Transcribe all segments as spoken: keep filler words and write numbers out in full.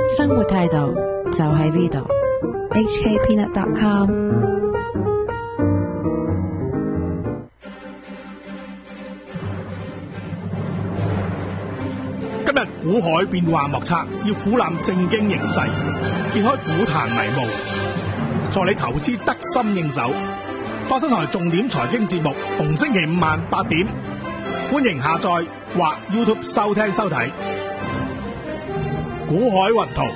生活態度就喺呢度。 H K peanut dot com。 今日股海變幻莫測，要俯覽正經形勢，揭開股壇迷霧，助你投資得心應手。花生台重點財經節目，逢星期五晚八點，歡迎下載或 YouTube 收聽收睇。股海雲圖。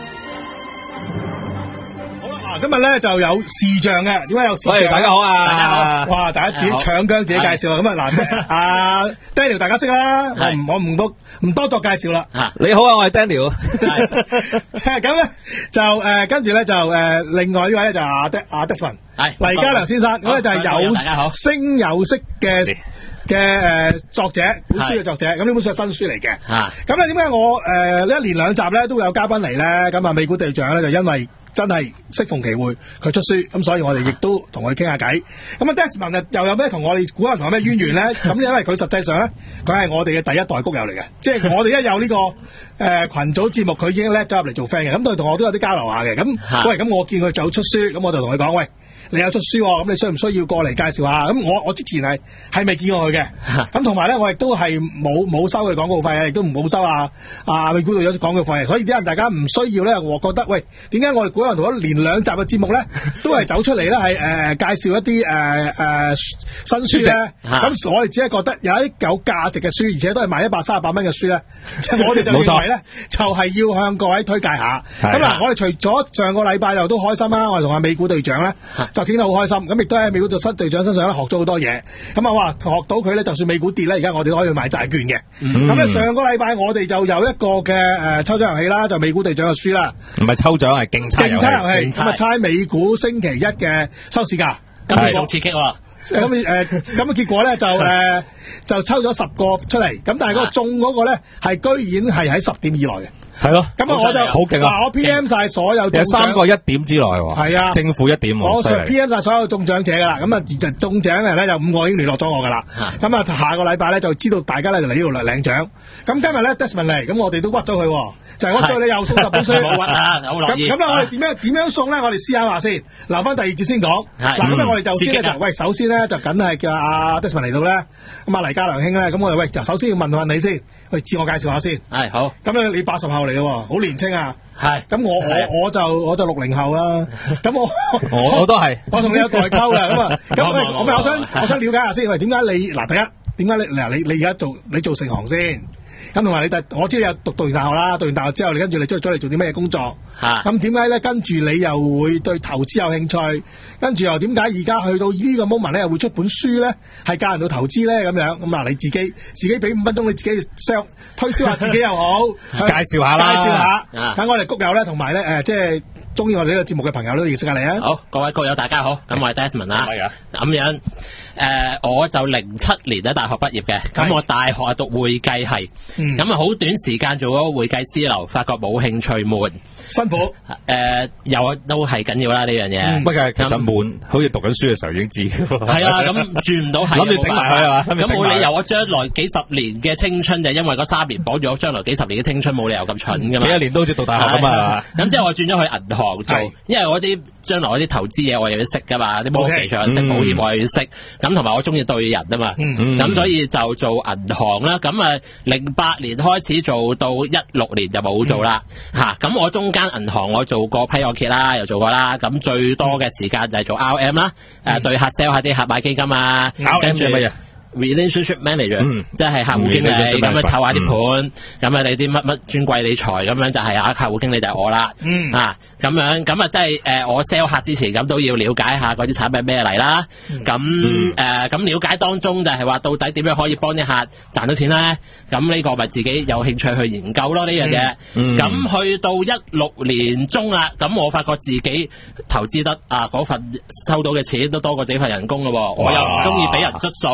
今日咧就有視像嘅，點解有視像？ 喂，大家好啊！ 大家好！哇，大家自己搶姜自己介紹啊！咁啊嗱，阿 Daniel 大家識啦，我唔我唔多唔多作介紹啦。 你好啊，我係 Daniel。 咁咧就誒跟住咧就誒另外呢位咧就阿 De 阿 Desmond， 黎家良先生，咁咧就係有聲有色嘅嘅誒作者，本書嘅作者，咁呢本書係新書嚟嘅。咁咧點解我誒一連兩集咧都會有嘉賓嚟咧？咁啊美股隊長咧就因為真係適逢其會，佢出書，咁所以我哋亦都同佢傾下偈。咁啊 Desmond 又有咩同我哋估下同有咩淵源咧？咁因為佢實際上咧，佢係我哋嘅第一代谷友嚟嘅，即係我哋一有呢、這個誒、呃、群組節目，佢已經叻咗入嚟做 friend 嘅。咁佢同我都有啲交流下嘅。咁喂，咁我見佢就出書，咁我就同佢講喂。你有出書喎，咁你需唔需要過嚟介紹下？咁我我之前係係未見過佢嘅，咁同埋咧我亦都係冇冇收佢廣告費啊，亦都唔冇收啊啊美股度有廣告費，所以啲人大家唔需要咧，我覺得喂，點解我哋股海同一連兩集嘅節目咧，都係走出嚟咧係誒介紹一啲誒誒新書咧？咁我哋只係覺得有啲有價值嘅書，而且都係賣一百三十八蚊嘅書咧，即係我哋就認為咧，就係要向各位推介下。咁嗱，我哋除咗上個禮拜又都開心啦，我哋同阿美股隊長咧。就傾得好開心，咁亦都喺美股做新隊長身上咧學咗好多嘢，咁啊哇學到佢咧，就算美股跌咧，而家我哋都可以買債券嘅。咁、嗯、咧上個禮拜我哋就有一個嘅誒、呃、抽獎遊戲啦，就美股隊長嘅書啦， 唔係抽獎係競猜遊戲， 咁啊猜美股星期一嘅收市價， 咁好刺激喎！ 咁誒咁嘅結果咧就誒、呃、就抽咗十個出嚟，咁但係嗰個中嗰個咧係居然係喺十點以內嘅。 係咯， 咁啊我就好勁啊！ 嗱，我 P M 晒所有有三個一點之內喎， 係啊， 政府一點， 我 P M 晒所有中獎者噶啦，咁啊就中獎嘅咧有五個已經聯絡咗我噶啦，咁啊下個禮拜咧就知道大家咧就嚟呢度領獎。咁今日咧 Desmond 嚟，咁我哋都屈咗佢，就係屈咗你又送十本書， 冇屈啊，好樂意。 咁咁啊我哋點樣點樣送咧？我哋思考下先，留翻第二節先講。嗱，咁啊我哋就先咧就喂，首先咧就梗係叫阿 Desmond 嚟到咧，咁啊黎家良兄咧，咁我哋喂就首先要問問你先，喂自我介紹下先。 係好。 咁咧你八十後嚟嘅，好年青。啊， 係， 咁我我我就我就六零後啦，咁我我我都係， 我同你有代溝噶，咁啊，咁我我我想我想了解下先，喂，點解你嗱第一，點解你嗱你你而家做你做成行先？咁同埋你第我知你有讀讀完大學啦，讀完大學之後你跟住你出咗嚟做啲咩工作？嚇，咁點解咧？跟住你又會對投資有興趣？跟住又點解而家去到呢個 moment 咧，又會出本書咧，係教人到投資咧咁樣？咁啊，你自己自己俾五分鐘，你自己 sell 推銷下自己又好， 介紹下啦， 介紹下，等我哋谷友咧，同埋咧誒，即係中意我哋呢個節目嘅朋友都認識下你啊！ 好，各位谷友大家好，咁我係 Desmond 啦，係啊，咁樣誒，我就零七年喺大學畢業嘅，咁我大學係讀會計系，咁啊好短時間做咗會計師樓，發覺冇興趣悶， 辛苦， 誒有都係緊要啦呢樣嘢。 不過其實悶，好似讀緊書嘅時候已經知。 係啊，咁轉唔到係， 諗住頂埋佢啊嘛。 咁冇理由我將來幾十年嘅青春就因為嗰三年綁住我將來幾十年嘅青春，冇理由咁蠢噶嘛。 幾一年都好似讀大學咁嘛。 咁即係我轉咗去銀行做，因為我啲將來嗰啲投資嘢我又要識噶嘛，啲摩期上識保險我又要識，咁同埋我中意對人啊嘛，咁所以就做銀行啦。咁啊零八年開始做到一六年就冇做啦，吓咁我中間銀行我做過批按揭啦，又做過啦，咁最多嘅時間就係做 R M 啦，誒對客 sell 下啲客買基金啊，跟住乜嘢 relationship manager，即係客戶經理咁樣湊下啲盤，咁啊你啲乜乜專櫃理財咁樣就係啊客戶經理就係我啦，啊咁樣咁啊即係誒我 sell 客之前咁都要了解下嗰啲產品咩嚟啦，咁誒咁了解當中就係話到底點樣可以幫啲客賺到錢咧？咁呢個咪自己有興趣去研究咯呢樣嘢。咁去到一六年中啦，咁我發覺自己投資得啊嗰份收到嘅錢都多過自己份人工咯，我又唔中意俾人捽數。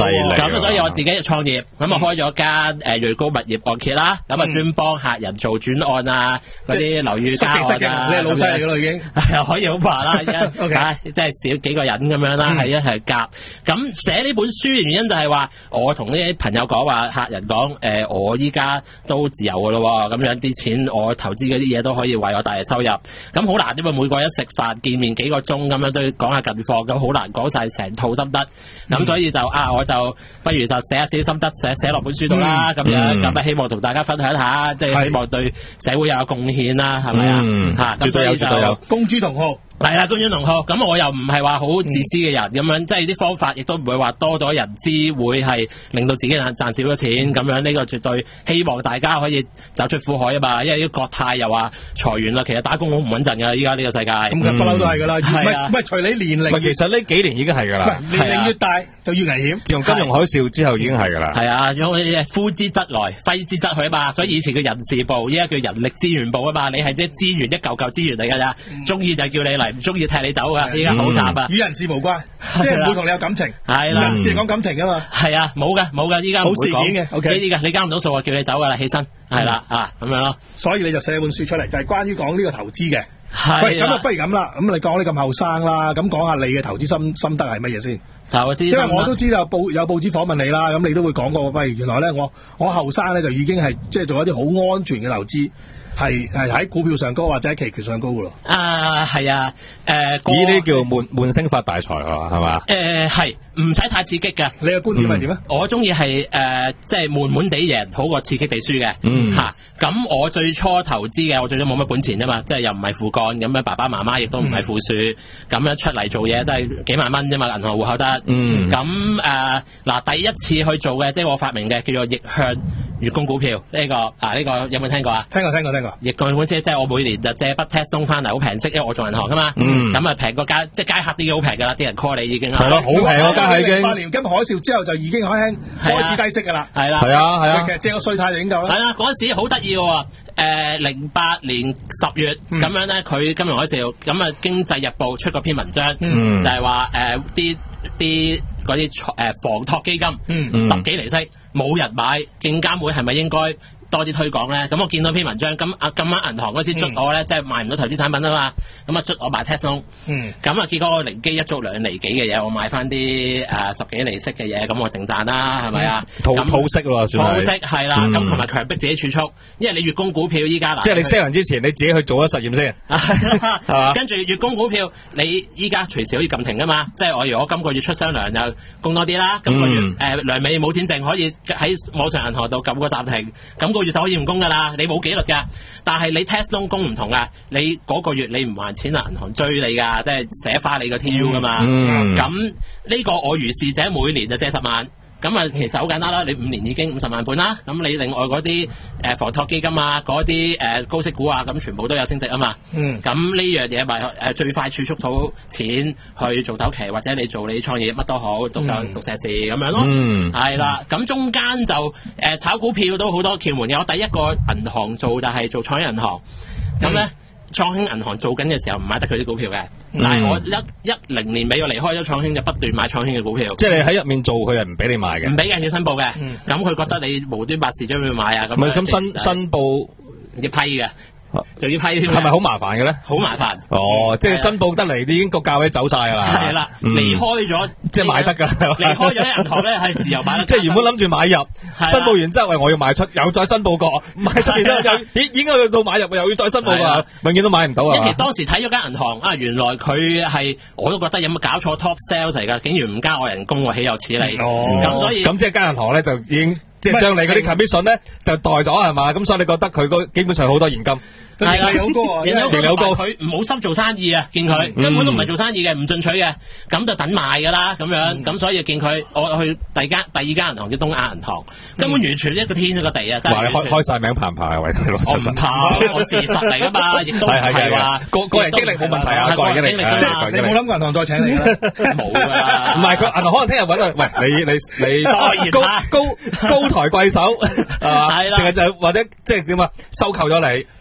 喎。 咁所以我自己創業，咁啊開咗間誒瑞高物業按揭啦，咁啊專幫客人做轉按啊，嗰啲樓宇加按啊。 你係老細嚟㗎啦已經。 係可以好話啦，一即係少幾個人咁樣啦，係一齊夾。咁寫呢本書嘅原因就係話，我同呢啲朋友講話，客人講誒，我依家都自由㗎咯，咁樣啲錢我投資嗰啲嘢都可以為我帶嚟收入。咁好難，因為每個一食飯見面幾個鐘咁樣都要講下近況，咁好難講晒成套心得。咁、嗯、所以就啊，我就不如就寫下自己心得，寫寫落本書度啦。咁、嗯、樣咁啊，希望同大家分享一下，即、就、係、是、希望對社會有貢獻啦，係咪啊？嚇，絕對有，絕對有，公諸同好。係啦，公諸同好。咁我又唔係話好自私嘅人，咁、嗯、樣即係啲方法亦都唔會話多咗人知，會係令到自己賺賺少咗錢咁樣。呢個絕對希望大家可以走出苦海啊嘛。因為啲國泰又話裁員啦，其實打工好唔穩陣㗎。依家呢個世界咁不嬲都係㗎啦。唔係唔係，隨你年齡。 其實呢幾年已經係㗎啦。 年齡越大就越危險。自從金融海嘯之後已經係㗎啦。 係啊，因為呼之則來，揮之則去啊嘛。所以以前嘅人事部，依家叫人力資源部啊嘛。你係即係資源一嚿嚿資源嚟㗎咋，中意就叫你嚟，唔中意踢你走㗎。依家好慘啊！ 與人事無關，即係唔會同你有感情。係啦，人事係講感情㗎嘛。係啊，冇㗎冇㗎，依家冇事件嘅。O K， 呢啲㗎，你交唔到數啊，叫你走㗎啦，起身。係啦啊，咁樣咯。所以你就寫本書出嚟，就係關於講呢個投資嘅。喂，咁啊，不如咁啦，咁你講你咁後生啦，咁講下你嘅投資心心得係乜嘢先？ 投資， 因為我都知道報有報紙訪問你啦，咁你都會講過，喂，原來咧我我後生咧就已經係即係做一啲好安全嘅投資。係係喺股票上高或者喺期權上高噶咯。 啊，係啊，誒、呃，呢啲叫悶悶聲發大財啊，係嘛？ 誒，係唔使太刺激嘅。 你嘅觀點係點咧？ 我中意係誒，即係悶悶地贏好過刺激地輸嘅。 嗯， 吓咁、啊、我最初投資嘅，我最初冇乜本錢啫嘛，即係又唔係父幹咁樣，爸爸媽媽亦都唔係富庶，咁、嗯、樣出嚟做嘢都係幾萬蚊啫嘛，銀行戶口得。 嗯， 咁誒嗱，第一次去做嘅，即係我發明嘅，叫做逆向月供股票呢、這個啊，呢、這個有冇聽過啊？ 聽過聽過聽過。 逆向本車即係我每年就借筆 Tesla 翻嚟，好平息，因為我做銀行噶嘛。 嗯。咁啊平個街，即係街客啲好平噶啦，啲人 call 你已經係咯，好平個街客已經。 八年金海嘯之後就已經開開始低息噶啦。 係啦。 係啊係啊。 其實借個稅貸就已經夠啦。 係啦，嗰陣時好得意喎。誒，零八年十月咁、嗯、樣咧，佢金融海嘯咁啊，經濟日報出過篇文章， 嗯、 就係話誒啲啲嗰啲誒房託基金， 嗯、 十幾厘息冇人買，證監會係咪應該多啲推廣咧？咁我見到篇文章，咁啊咁啱銀行嗰時捉我咧，即係買唔到投資產品啊嘛，咁啊捉我買 Tesla，咁啊結果我靈機一觸兩厘幾嘅嘢，我買翻啲誒十幾厘息嘅嘢，咁我淨賺啦，係咪啊？ 套套息咯，算係。 套息係啦，咁同埋強迫自己儲蓄，因為你月供股票依家嗱， 即係你 sell 人之前，你自己去做咗實驗先，係嘛？ 跟住月供股票，你依家隨時可以撳停噶嘛？即係我如果今個月出雙糧就供多啲啦，今個月誒糧尾冇錢剩，可以喺網上銀行度撳個暫停，咁個月就可以唔供噶啦，你冇紀律噶。但係你 Tesla 供唔同啊，你嗰個月你唔還錢啊，銀行追你噶，即係寫花你個 T U 噶嘛。咁、 嗯、 呢個我如是者每年就借十萬。咁啊，其實好簡單啦，你五年已經五十萬本啦。咁你另外嗰啲誒房託基金啊，嗰啲誒高息股啊，咁全部都有升值啊嘛。 嗯。 咁呢樣嘢咪誒最快儲蓄到錢去做首期，或者你做你創業乜都好，讀上讀碩士咁樣咯。 嗯。 係啦，咁中間就誒、呃、炒股票都好多竅門嘅。我第一個銀行做就係做創興銀行。咁咧。嗯創興銀行做緊嘅時候唔買得佢啲股票嘅，嗯、但係我一一零年尾我離開咗創興就不斷買創興嘅股票。 即係你喺入面做，佢係唔俾你買嘅， 唔俾嘅要申報嘅。咁、嗯、佢覺得你無端白事將佢買啊咁。 唔係咁申申報要批嘅。就要批，係咪好麻煩嘅咧？ 好麻煩。 哦，即係申報得嚟，已經個價位走晒㗎啦。 係啦，離開咗即係買得㗎。 離開咗銀行咧，係自由買得。 即係原本諗住買入，申報完之後，喂，我要賣出，又再申報過，賣出然之後又已已經去到買入，又要再申報㗎，永遠都買唔到啊！ 因為當時睇咗間銀行啊，原來佢係我都覺得有冇搞錯 top sales 嚟㗎，竟然唔加我人工喎，豈有此理！咁所以咁即係間銀行咧就已經即係將你嗰啲 commission 咧就代咗係嘛？咁所以你覺得佢嗰基本上好多現金。 係啦，好高啊！ 人有高，佢唔好心做生意啊！見佢、嗯、根本都唔係做生意嘅，唔進取嘅，咁就等賣噶啦，咁樣咁、嗯、所以見佢，我去第二間第二間銀行叫東亞銀行，根本完全一個天一個地啊！ 話你開開晒名怕唔怕啊？喂，大佬， 我唔怕，我事實嚟噶嘛，亦都係話個個人經歷冇問題啊，個人經歷即係你冇諗過銀行再請你啦？ 冇噶， 唔係佢銀行可能聽日搵佢，喂，你你你高高高抬貴手係嘛？係啦，定係就或者即係點啊？收購咗你，再代言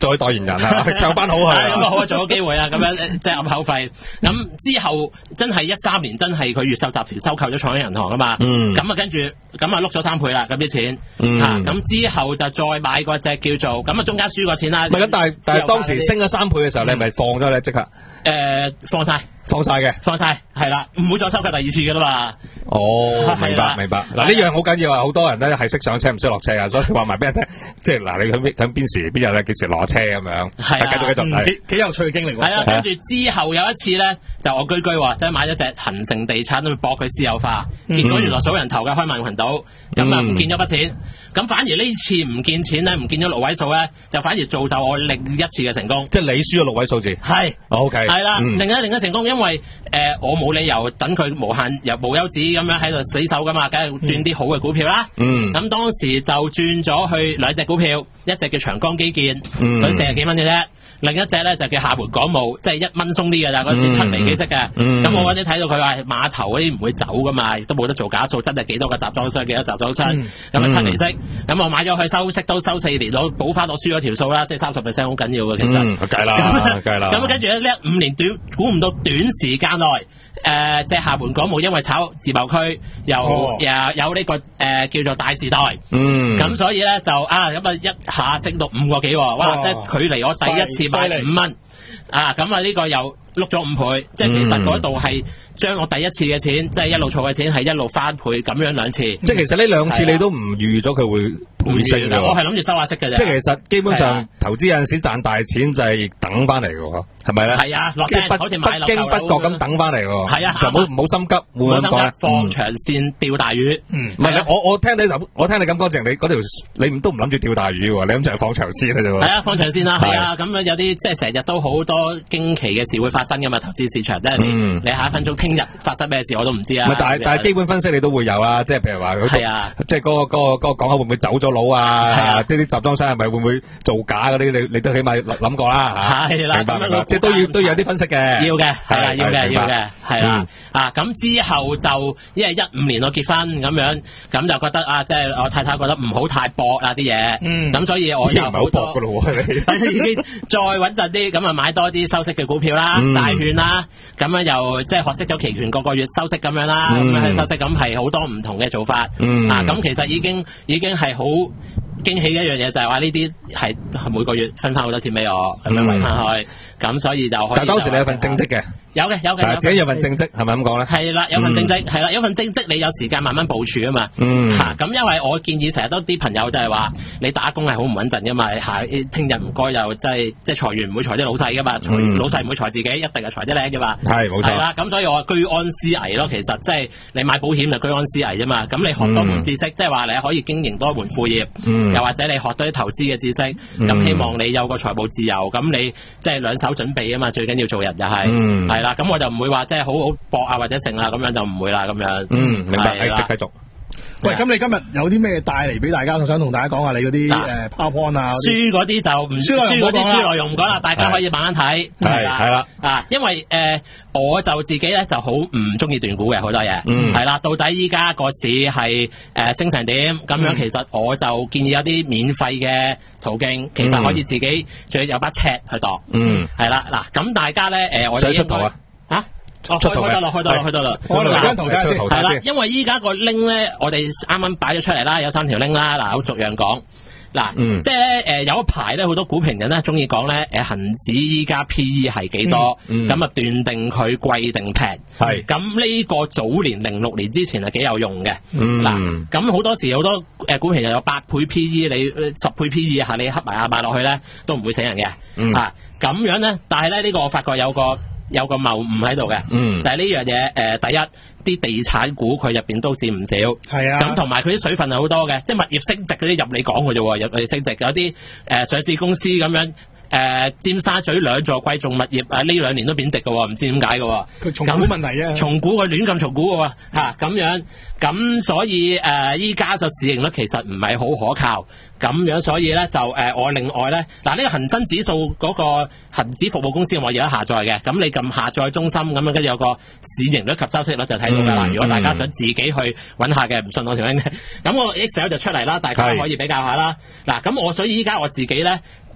年人啊，唱翻好佢。 咁啊好啊，做咗機會啊，咁樣即係揞口費。咁之後真係一三年真係佢越秀集團收購咗創興銀行啊嘛。嗯。咁啊跟住咁啊碌咗三倍啦，咁啲錢。嗯。嚇，咁之後就再買嗰隻叫做，咁啊中間輸過錢啦。 唔係咁，但係但係當時升咗三倍嘅時候，你係咪放咗咧即刻？ 誒，放晒。 放晒嘅， 放晒，係啦，唔會再收購第二次嘅啦嘛。 哦，明白明白。嗱呢樣好緊要啊，好多人咧係識上車唔識落車啊，所以話埋俾人聽，即係嗱你響響邊時邊日咧幾時落車咁樣。係啊，繼續繼續，幾幾有趣嘅經歷。 係啊，跟住之後有一次咧，就我居居話即係買咗隻恒盛地產去搏佢私有化，結果原來數人頭嘅開曼群島，咁啊唔見咗筆錢，咁反而呢次唔見錢咧，唔見咗六位數咧，就反而造就我另一次嘅成功。 即係你輸咗六位數字。係。O K。係啦， 另一另一成功。因為誒、呃、我冇理由等佢無限又無休止咁樣喺度死守噶嘛，梗係轉啲好嘅股票啦。嗯，咁當時就轉咗去兩隻股票，一隻叫長江基建，佢四十幾蚊嘅啫。另一隻咧就叫廈門港務，即係一蚊鬆啲嘅咋，嗰時七厘幾息嘅。咁、嗯、我嗰啲睇到佢話碼頭嗰啲唔會走噶嘛，亦都冇得做假數，真係幾多個集裝箱，幾多集裝箱，咁、嗯、啊七厘息。咁、嗯、我買咗佢收息都收四年，我補翻我輸咗條數啦，即係三十 percent 好緊要嘅其實。計啦，計啦。咁跟住咧呢五年短估唔到短時間內，誒、呃，即係廈門港務因為炒自貿區，又、哦、又有呢、這個誒、呃、叫做大時代。嗯。咁所以咧就啊咁啊一下升到五個幾，哇！哦、即係距離我第一次買五蚊，啊咁啊呢個又碌咗五倍，即係其實嗰度係將我第一次嘅錢，即係一路儲嘅錢係一路翻倍咁樣兩次。即係其實呢兩次你都唔預咗佢會倍升嘅。 我係諗住收下息嘅啫。 即係其實基本上投資有陣時賺大錢就係等翻嚟嘅，係咪咧？ 係啊，落正好似買不經不覺咁等翻嚟嘅。 係啊， 就唔好唔好心急，唔好咁講。 放長線釣大魚。 唔係我我聽你咁，我聽你咁乾淨，你嗰條你都唔諗住釣大魚喎，你諗住係放長線嘅啫喎。 係啊，放長線啦，係啊，咁有啲即係成日都好多驚奇嘅事會發生㗎嘛，投資市場即係你你下一分鐘聽日發生咩事我都唔知啊。 但係但係基本分析你都會有啊，即係譬如話係啊，即係嗰個嗰個嗰個港口會唔會走咗佬啊？係啊，即係啲集裝箱係咪會唔會造假嗰啲？你你都起碼諗過啦嚇。係啦，明白明白，即係都要都要有啲分析嘅。要嘅，係啦，要嘅，要嘅，係啦。啊，咁之後就因為一五年我結婚咁樣，咁就覺得啊，即係我太太覺得唔好太搏啊啲嘢。嗯。咁所以我又唔係好搏㗎咯喎，已經再穩陣啲，咁啊買多啲收息嘅股票啦、債券啦，咁樣又即係學識咗期權個個月收息咁樣啦，咁樣收息咁係好多唔同嘅做法。嗯。啊，咁其實已經已經係好驚喜嘅一樣嘢，就係話呢啲係每個月分翻好多錢俾我，咁樣圍翻去，咁所以就可以。但係當時你有份正職嘅。有嘅有嘅，自己有份正職係咪咁講咧？係啦，有份正職係啦，有份正職你有時間慢慢部署啊嘛。嗯。嚇，咁因為我建議成日都啲朋友就係話，你打工係好唔穩陣噶嘛。嚇，聽日唔該又即係即係裁員唔會裁啲老細噶嘛，老細唔會裁自己，一定係裁啲靚噶嘛。係冇錯。係啦，咁所以我居安思危咯。其實即係你買保險就居安思危啫嘛。咁你學多門知識，即係話你可以經營多一門副業，又或者你學多啲投資嘅知識。咁希望你有個財務自由，咁你即係兩手準備啊嘛。最緊要做人就係係。嗱，咁我就唔會話即係好好搏啊，或者成啦，咁樣就唔會啦，咁樣。嗯，明白。繼續繼續。 喂，咁你今日有啲咩帶嚟俾大家？我想同大家講下你嗰啲誒 PowerPoint 啊。書嗰啲就唔書嗰啲書內容唔講啦，大家可以慢慢睇。係係啦。啊，因為誒我就自己咧就好唔中意斷估嘅好多嘢。嗯。係啦，到底依家個市係誒升成點？咁樣其實我就建議有啲免費嘅途徑，其實可以自己最有把尺去度。嗯。係啦，嗱，咁大家咧誒，我哋應該嚇。哦，開開得啦，開得啦，開得啦。 我嚟張圖睇先， 係啦，因為依家個 link 咧，我哋啱啱擺咗出嚟啦，有三條 link 啦，嗱，好逐樣講。嗱，嗯、即係咧，誒有一排咧，好多股評人咧，中意講咧，誒恆指依家 P E 係幾多，咁啊、嗯嗯、斷定佢貴定平。係咁呢個早年零六年之前係幾有用嘅。嗱，咁好多時好多誒股評人有八倍 P E， 你十倍 P E 下你黑埋下買落去咧，都唔會死人嘅。嗯、啊，咁樣咧，但係咧呢、呢個我發覺有個。有個謬誤喺度嘅，嗯、就係呢樣嘢。誒、呃，第一啲地產股佢入邊都佔唔少，係啊。咁同埋佢啲水分係好多嘅，即係物業升值嗰啲入你講嘅啫喎，入你升值有啲誒、呃、上市公司咁樣，誒、呃、尖沙咀兩座貴重物業啊，呢兩年都貶值嘅喎，唔知點解嘅喎。佢重估問題啊，重估佢亂咁重估嘅喎，嚇咁樣，咁所以誒依家就市盈率其實唔係好可靠。咁樣所以咧就誒、呃、我另外咧嗱呢、呢個恒生指數嗰個恆指服務公司我而家下載嘅，咁你撳下載中心咁樣，跟住有個市盈率及收息率就睇到㗎啦。嗯、如果大家想自己去揾下嘅，唔信我條 link 咁我 Excel 就出嚟啦，大家可以比較下啦。嗱咁我所以依家我自己咧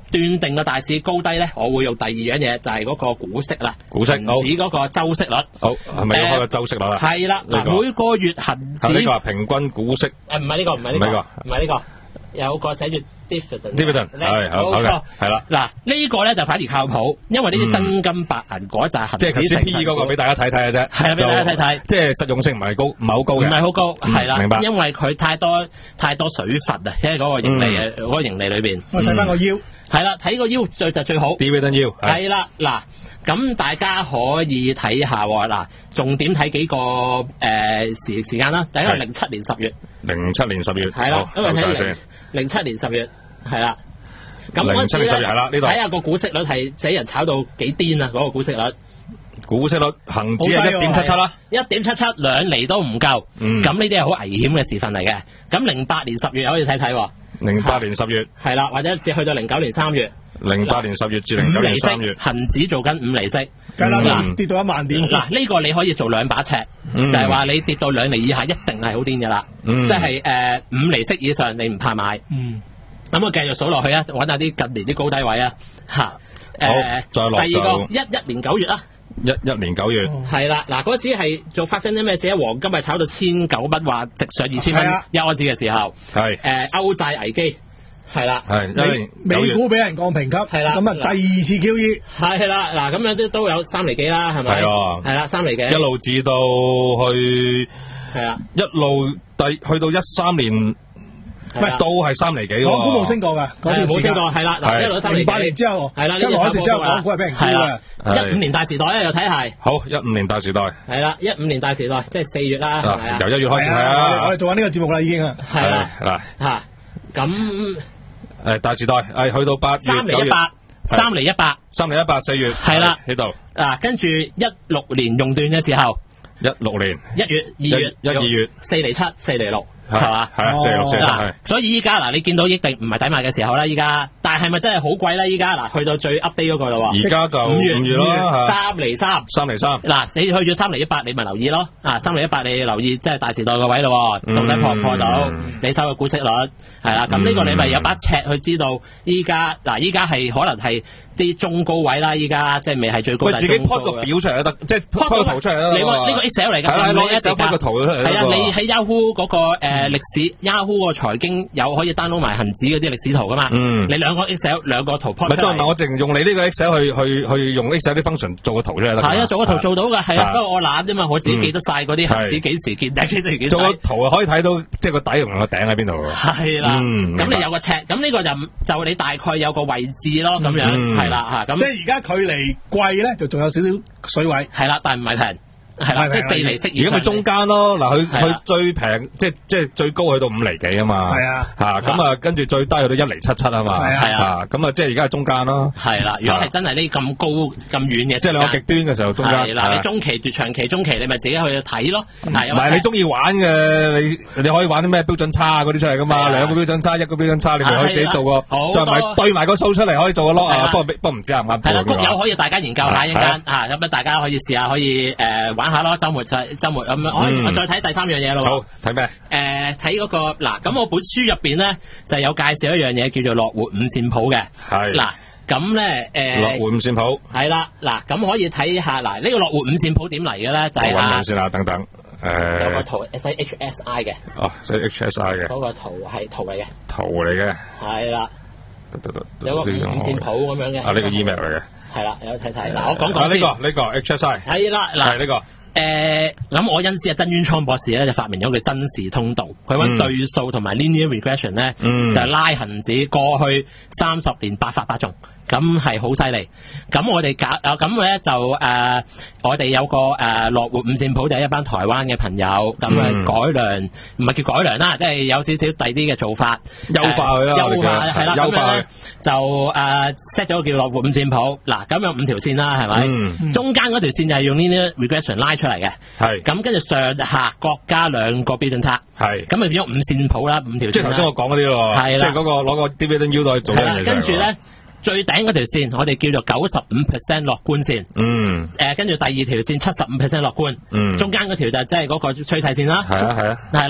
斷定個大市高低咧，我會用第二樣嘢，就係嗰個股息啦。 股息，好。 指嗰個周息率。 好，係咪要開個周息率啊？ 係啦，嗱，每個月恒指。 呢個係平均股息。 誒，唔係呢個，唔係呢個，唔係呢個。有個寫住 dividend，dividend 係冇錯，係啦。 嗱呢個咧就反而靠譜，因為呢啲真金白銀嗰扎恒指成分股。即係頭先 P E 嗰個俾大家睇睇嘅啫。係啊，俾大家睇睇。即係實用性唔係高，唔係好高嘅。唔係好高，係啦。明白。因為佢太多太多水分啊，因為嗰個盈利嘅嗰個盈利裏邊。 我睇翻個腰。係啦，睇個腰最就最好。 dividend yield。 係啦，嗱，咁大家可以睇下喎，嗱，重點睇幾個誒時時間啦。第一個零七年十月。零七年十月。係啦，因為睇零七年十月係啦，咁零七年十月係啦，呢度睇下個股息率係俾人炒到幾癲啊！嗰個股息率，股息率恒指係一點七七啦，一點七七兩厘都唔夠，咁呢啲係好危險嘅時分嚟嘅。咁零八年十月可以睇睇，零八年十月係啦，或者至去到零九年三月，零八年十月至零九年三月，恒指做緊五厘息， 嗱跌到一萬點， 嗱呢個你可以做兩把尺，就係話你跌到兩厘以下一定係好癲噶啦，即係誒五厘息以上你唔怕買。咁我繼續數落去啊，揾下啲近年啲高低位啊，吓，誒，再落第二個一一年九月啊，一一年九月係啦，嗱嗰時係做發生啲咩事啊？黃金係炒到千九蚊，話直上二千蚊一盎司嘅時候，係誒歐債危機係啦，係美美股俾人降評級係啦，咁啊第二次 Q E 係啦，嗱咁樣都都有三厘幾啦，係咪？係啊，係啦，三厘幾一路至到去係啊，一路第去到一三年。唔係都係三厘幾喎， 港股冇升過㗎，嗰段時間係啦，嗱一路三厘幾，八年之後係啦，跟住嗰時之後港股係俾人沽嘅， 一五年大時代咧又睇係， 好一五年大時代係啦，一五年大時代即係四月啦，係咪啊？由一月開始係啊， 我哋做緊呢個節目啦已經啊， 係啦嗱嚇咁誒大時代係去到八月三厘一百，三厘一百，三厘一百四月係啦喺度嗱，跟住一六年熔斷嘅時候，一六年一月二月一二月四厘七，四厘六。係嘛？係啊，四六四係。所以依家嗱，你見到益定唔係抵買嘅時候啦，依家，但係咪真係好貴咧？依家嗱，去到最 update 嗰個啦喎。而家就五月五月咯，三厘三，三厘三。嗱，你去咗三厘一百，你咪留意咯。啊，三厘一百你留意，即係大時代個位咯，到底破唔破到？你收嘅股息率係啦，咁呢個你咪有把尺去知道依家嗱，依家係可能係啲中高位啦，依家即係未係最高。喂，自己 plot 個表出嚟都得，即係 plot 個圖出嚟啦。你呢個 Excel 嚟㗎，係攞 Excel plot 個圖出嚟。係啊，你喺 Yahoo 嗰個誒。誒，歷史 Yahoo 個財經有可以 download 埋恒指嗰啲歷史圖噶嘛？嗯，你兩個 Excel 兩個圖 plot 出嚟。唔係，當然我淨用你呢個 Excel 去去去用 Excel 啲 function 做個圖出嚟得。係啊，做個圖做到噶，係啊，不過我懶啫嘛，我自己記得晒嗰啲恒指幾時見底，幾時見底。做個圖可以睇到即係個底同個頂喺邊度。係啦，咁你有個尺，咁呢個就就你大概有個位置咯，咁樣係啦吓。咁即係而家距離貴咧，就仲有少少水位。係啦，但係唔係平。係啦，即係四厘息，而家佢中間咯。嗱，佢佢最平，即係即係最高去到五厘幾啊嘛。係啊，吓咁啊，跟住最低去到一厘七七啊嘛。係啊，咁啊，即係而家係中間咯。係啦，如果係真係呢咁高咁遠嘅，即係兩個極端嘅時候，中間。係啦，你中期奪長期，中期你咪自己去睇咯。唔係你中意玩嘅，你你可以玩啲咩標準差嗰啲出嚟噶嘛？兩個標準差，一個標準差，你咪可以自己做個，就咪對埋個數出嚟，可以做個 lock 啊。不過不過唔知啱唔啱。係啦，谷友可以大家研究下一間啊，咁啊大家可以試下，可以誒玩下咯，周末就周末咁樣，我我再睇第三樣嘢咯。好，睇咩？誒，睇嗰個嗱，咁我本書入邊咧就有介紹一樣嘢叫做樂活五線譜嘅。係嗱，咁咧誒，樂活五線譜係啦，嗱，咁可以睇下嗱，呢個樂活五線譜點嚟嘅咧？就係啊，揾先啦，等等，誒，有個圖 S H S I 嘅。哦，即係 H S I 嘅。嗰個圖係圖嚟嘅。圖嚟嘅。係啦。得得得。有個五線譜咁樣嘅。啊，呢個 email 嚟嘅。係啦，有睇睇。嗱，我講講先。呢個呢個 H S I。係啦，嗱，係呢個。誒，咁我因此啊，曾淵滄博士咧就發明咗佢真實通道，佢揾對數同埋 linear regression 咧，就係拉恒指過去三十年百發百中。咁係好犀利，咁我哋搞啊咁咧就誒、呃，我哋有個誒樂活五線譜，就係一班台灣嘅朋友咁啊、嗯、改良，唔係叫改良啦，即係有少少第啲嘅做法，優化佢啦，優化係啦，咁樣就誒 set 咗個叫樂活五線譜，嗱咁有五條線啦，係咪？嗯、中間嗰條線就係用呢啲 regression 拉出嚟嘅，係咁跟住上下各加兩個標準差，係咁咪變咗五線譜啦，五條線。即係頭先我講嗰啲喎，係啦，即係嗰個攞個 dividend yield 去做嘅嘢。跟住咧。最頂嗰條線，我哋叫做九十五 percent 樂觀線。嗯。誒，跟住第二條線七十五 percent 樂觀。嗯。中間嗰條就即係嗰個趨勢線啦。係啊係啊。係啦。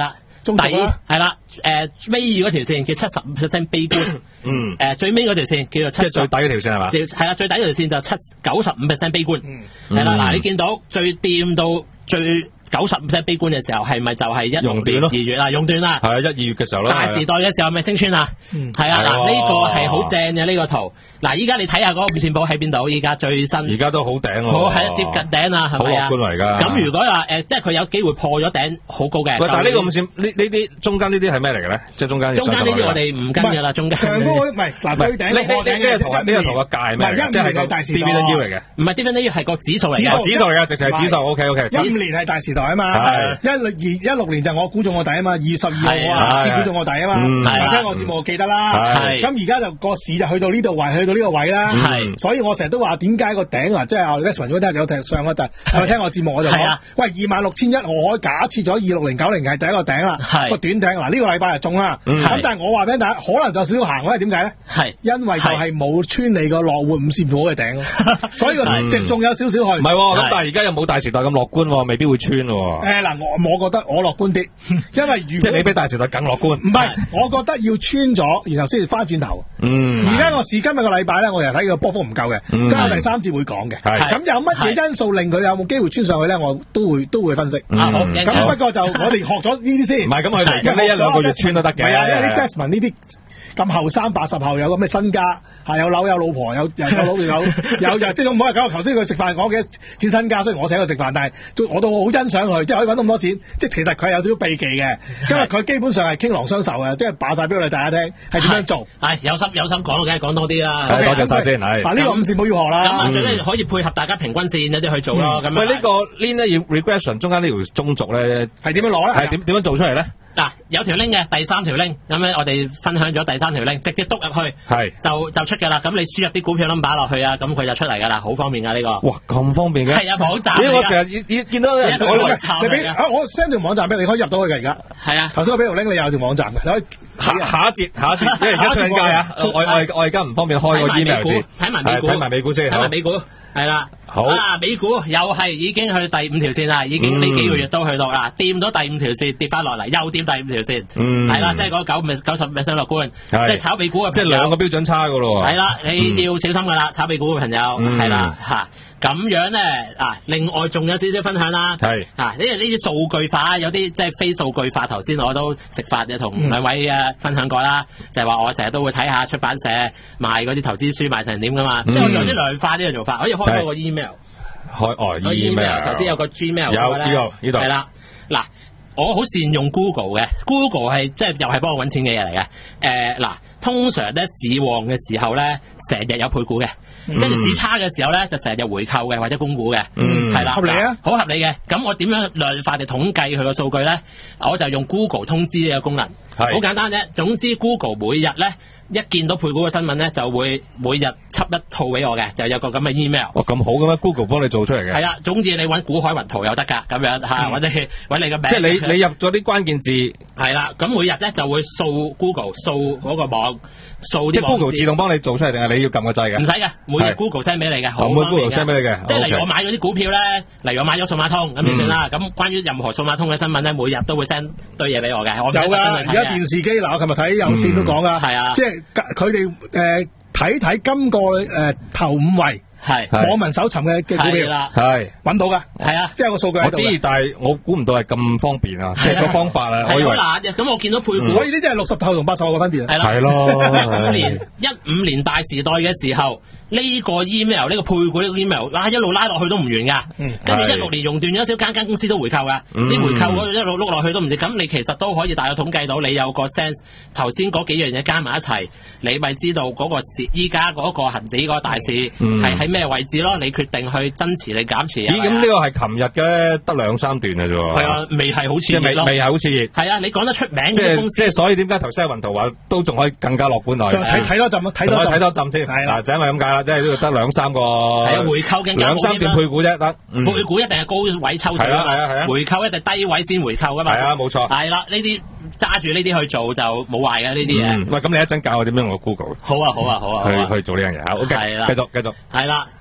中底係啦，誒尾二嗰條線叫七十五 percent 悲觀， 嗯， 誒最尾嗰條線叫做七， 即係最底嗰條線係嘛？ 係啦，最底嗰條線就七九十五 percent 悲觀，係啦，嗱你見到最掂到最九十五 percent 悲觀嘅時候，係咪就係一六年二月啊？熔斷啦， 係啊，一二月嘅時候咯。 大時代嘅時候咪升穿啦，係啊，嗱呢個係好正嘅呢個圖。嗱，依家你睇下嗰個五線譜喺邊度？依家最新， 而家都好頂喎， 好係接近頂啊，係咪啊？ 好樂觀嚟㗎。 咁如果話誒，即係佢有機會破咗頂，好高嘅。 喂，但係呢個五線呢呢啲中間呢啲係咩嚟嘅咧？即係中間。 中間呢啲我哋唔跟㗎啦，中間。 上高唔係嗱最頂。呢呢呢個圖呢個圖嘅界咩？即係個 D V N U 嚟嘅。 唔係 D V N U 係個指數嚟嘅。 指數嚟㗎，直情係指數。O K O K。 一五年係大時代啊嘛。一二一六年就我估中我底啊嘛，二月十二號我啊知估中我底啊嘛。大家聽我節目我記得啦。咁而家就個市就去到呢度位，去到呢個位啦。係，所以我成日都話點解個頂啊，即係阿 Leslie 如果有聽上個第，係咪聽我節目我就講，喂二萬六千一，我可以假設咗二六零九零係第一個頂啦，個短頂嗱呢個禮拜就中啦，咁但係我話俾大家，可能就少少行，因為點解咧？係，因為就係冇穿你個落活五線譜嘅頂，所以個值仲有少少去。唔係， 咁但係而家又冇大時代咁樂觀，未必會穿。誒嗱，我我覺得我樂觀啲，因為如果即係你比大時代更樂觀。 唔係，我覺得要穿咗，然後先至翻轉頭。嗯，而家個市今日個禮拜咧，我又睇個波幅唔夠嘅，即係第三節會講嘅。咁有乜嘢因素令佢有冇機會穿上去咧？我都會都會分析。啊好，咁不過就我哋學咗呢啲先。 唔係咁佢嚟緊呢一兩個月穿都得嘅。 係啊，因為啲 Desmond 呢啲咁後生八十後有咁嘅身家，係有樓有老婆有有有老有有有即係唔好話講頭先佢食飯講嘅錢身家，雖然我請佢食飯，但係都我都好欣賞佢，即係可以揾到咁多錢。即係其實佢係有少少秘技嘅，因為佢基本上係傾囊相授嘅，即係爆晒俾我哋大家聽係點樣做。係有心有心講，梗係講多啲啦。 多謝晒先。 嗱呢個五線譜要學啦。 咁最緊要可以配合大家平均線有啲去做咯。咁喂呢個 Lean 咧要 regression 中間呢條中軸咧係點樣攞咧？ 係點點樣做出嚟咧？ 嗱，有條 link 嘅第三條 link，咁咧我哋分享咗第三條 link，直接篤入去，係就就出㗎啦。咁你輸入啲股票 number 落去啊，咁佢就出嚟㗎啦，好方便㗎呢個。哇， 咁方便嘅？ 係啊，網站。 因為我成日見見到人我你俾啊，我 send 條網站俾你，可以入到去㗎而家。係啊，頭先我俾條 link 你有條網站嘅，你可以下下一節下一節，因為而家出緊街啊，我我我而家唔方便開個 email 先， 睇埋美股， 睇埋美股先， 睇埋美股。係啦，好啊！美股又係已經去第五條線啦，已經呢幾個月都去到啦，掂到第五條線跌翻落嚟，又掂第五條線，係啦，即係嗰九九十 percent 樂觀，即係炒美股嘅， 即係兩個標準差噶咯。 係啦，你要小心噶啦，炒美股嘅朋友係啦吓，咁樣咧啊，另外仲有少少分享啦，係啊，呢呢啲數據化，有啲即係非數據化，頭先我都食飯嘅同兩位嘅分享過啦，就係話我成日都會睇下出版社賣嗰啲投資書賣成點噶嘛，即係我做啲量化啲嘅做法，可以開。開個 email， 開哦 email， 頭先有個 Gmail 有呢度呢度係啦，嗱，我好善用 Google 嘅 ，Google 係即係又係幫我搵錢嘅嘢嚟嘅，誒、呃、嗱，通常咧市旺嘅時候咧，成日有配股嘅，跟住市差嘅時候咧，就成日有回購嘅或者供股嘅，嗯，係啦，合理啊，好合理嘅，咁我點樣量化地統計佢個數據咧？我就用 Google 通知呢個功能，係好簡單啫，總之 Google 每日咧。一見到配股嘅新聞咧，就會每日輯一套俾我嘅，就有個咁嘅 email。 哇，咁好嘅咩 ？Google 幫你做出嚟嘅。係啊，總之你揾股海雲圖又得㗎，咁樣嚇，或者揾你個名。 即係你你入咗啲關鍵字。 係啦，咁每日咧就會掃 Google 掃嗰個網，掃啲。 即係 Google 自動幫你做出嚟定係你要撳個掣嘅？ 唔使嘅，每日 Google send 俾你嘅，好方便嘅。 Google send 俾你嘅。 即係例如我買咗啲股票咧，例如我買咗數碼通咁就算啦。咁關於任何數碼通嘅新聞咧，每日都會 send 堆嘢俾我嘅。有㗎，而家電視機嗱，我琴日睇有線都講㗎。係啊，即係佢哋。誒，睇睇今個誒頭五位係網民搜尋嘅嘅股票啦，係揾到噶，係啊，即係個數據喺度。我知，但係我估唔到係咁方便啊，即係個方法啊，我以為難嘅。咁我見到配股，所以呢啲係六十後同八十後嘅分別啊。係啦，係咯，一五年一五年大時代嘅時候。呢個 email 呢個配股呢個 email， 哇一路拉落去都唔完噶，跟住一六年熔斷咗少間間公司都回購噶，啲回購嗰一路碌落去都唔知，咁你其實都可以大約統計到，你有個 sense， 頭先嗰幾樣嘢加埋一齊，你咪知道嗰個市依家嗰個恒指嗰個大市係喺咩位置咯，你決定去增持定減持。咦，咁呢個係琴日嘅得兩三段嘅啫喎。係啊，未係好似熱咯。未係好似熱。係啊，你講得出名嘅公司。即係所以點解頭先阿雲圖話都仲可以更加樂觀落去。睇睇多陣啊，睇多睇多陣添。係啦，就因為咁解啦。即係呢度得兩三個，係啊，回購嘅兩三段配股啫，得配股一定係高位抽水，係啊係啊係啊，回購一定低位先回購噶嘛，係啊冇錯，係啦，呢啲揸住呢啲去做就冇壞嘅呢啲嘢。喂，咁你一陣教我點樣用個 Google？好啊好啊好啊，去去做呢樣嘢，好，OK，繼續繼續，係啦。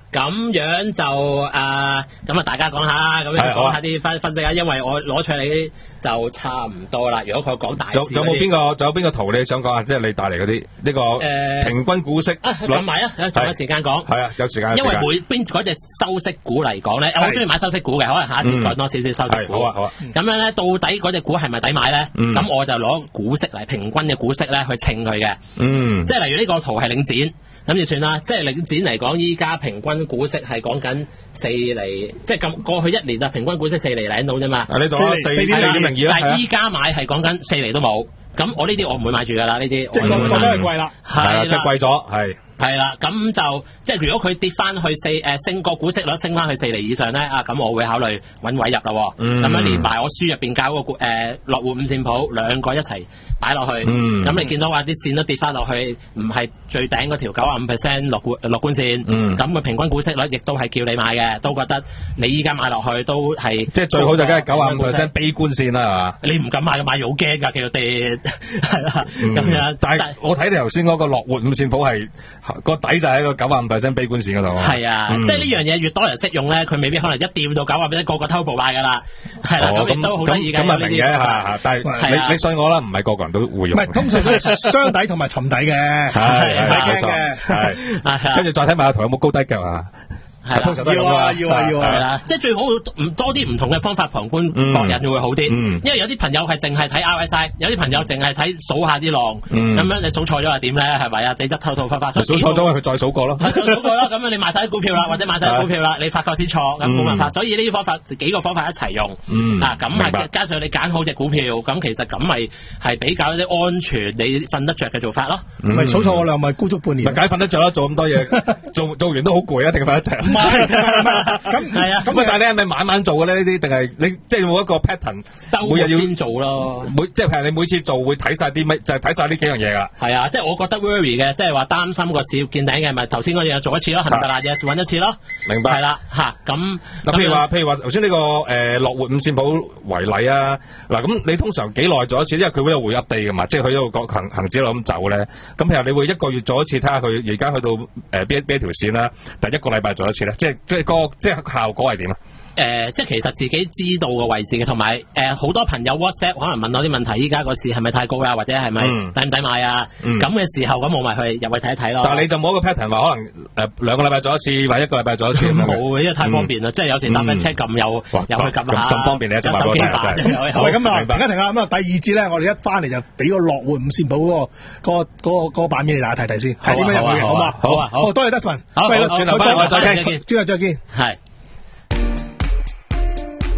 咁樣就誒，咁啊大家講下，咁樣講下啲分分析啊，因為我攞出嚟就差唔多啦。如果佢講大市， 仲有冇邊個？仲有邊個圖你想講啊？即係你帶嚟嗰啲呢個誒平均股息啊， 講埋啊，仲有時間講。係啊，有時間。 因為每邊嗰隻收息股嚟講咧，我好中意買收息股嘅，可能下一節講多少少收息股。 好啊好啊。 咁樣咧，到底嗰隻股係咪抵買咧？咁我就攞股息嚟平均嘅股息咧去稱佢嘅。嗯。即係例如呢個圖係領展。咁就算啦，即係領展嚟講，依家平均股息係講緊四厘，即係咁過去一年就平均股息四厘零到啫嘛。 啊，呢度四四點零二啦。 但係依家買係講緊四厘都冇，咁我呢啲我唔會買住噶啦，呢啲即係覺得係貴啦， 係啦，即係貴咗，係。 係啦，咁就即係如果佢跌翻去四誒升個股息率升翻去四厘以上咧，啊咁我會考慮揾位入咯。咁樣連埋我書入邊交個股誒樂活五線譜兩個一齊擺落去。咁你見到話啲線都跌翻落去，唔係最頂嗰條九十五 percent 樂觀樂觀線。咁個平均股息率亦都係叫你買嘅，都覺得你依家買落去都係即係最好就梗係九十五 percent 悲觀線啦，係嘛？ 你唔敢買嘅買好驚㗎，叫佢跌係啦咁樣。 但係我睇你頭先嗰個樂活五線譜係。個底就喺個九十五 percent 悲觀線嗰度。 係啊，嗯、即係呢樣嘢越多人識用咧，佢未必可能一掂到九十 percent 個個偷步買噶啦。係啦，咁亦都好得意嘅。 咁啊明嘅嚇，但係你、啊、你信我啦，唔係個個人都會用。 唔係，通常都係雙底同埋沉底嘅， 係唔使驚嘅。 係，跟住再睇埋個圖有冇高低腳啊？ 係通常都要啊，要啊，要啊， 係啦，即係最好唔多啲唔同嘅方法旁觀博人會好啲，因為有啲朋友係淨係睇 R S I， 有啲朋友淨係睇數下啲浪，咁樣你數錯咗係點咧？係咪啊？你得偷偷發發數錯咗，佢再數過咯， 再數過咯，咁樣你買晒啲股票啦，或者買晒啲股票啦，你發覺先錯，咁冇辦法，所以呢啲方法幾個方法一齊用，啊咁係加上你揀好隻股票，咁其實咁咪係比較一啲安全，你瞓得着嘅做法咯。 唔係數錯我量咪沽足半年， 咪梗係瞓得着啦，做咁多嘢，做做完都好攰啊，一定瞓得着。 咁係啊， 咁啊，但係你係咪晚晚做嘅咧？呢啲定係你即係冇一個 pattern，每日要先做咯。 每即係譬如你每次做會睇晒啲乜，就係睇晒呢幾樣嘢噶。 係啊，即係我覺得 worry 嘅，即係話擔心個市要見頂嘅，咪頭先嗰樣做一次咯，係咪啦？日揾一次咯。明白。係啦，吓咁嗱，譬如話，譬如話頭先呢個誒樂活五線譜為例啊，嗱咁你通常幾耐做一次？因為佢會有回 update 噶嘛，即係佢一路講行行指路咁走咧。咁譬如你會一個月做一次，睇下佢而家去到誒邊邊一條線啦，第一個禮拜做一次咧，即係即係個即係效果係點啊？ 誒、呃，即係其實自己知道個位置嘅，同埋誒好多朋友 WhatsApp 可能問我啲問題，依家個市係咪太高啦，或者係咪抵唔抵買啊？咁嘅、嗯、時候咁我咪去入去睇一睇咯。但係你就冇一個 pattern 話可能誒兩個禮拜做一次，或者一個禮拜做一次冇，因為太方便啦，嗯、即係有時搭緊車撳又又去撳下，咁方便你一陣買波大隻。 喂，咁啊，停一停啊，咁啊，第二節咧，我哋一翻嚟就俾個樂活五線譜嗰個嗰個嗰個版面你大家睇睇先，係點樣入去嘅，好嘛？好啊，好，多謝 Desmond，好，轉頭翻嚟再見，轉頭再見，係。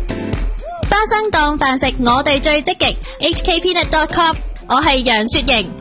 花生檔飯食，我哋最積極。H K Peanut dot com， 我係楊雪瑩。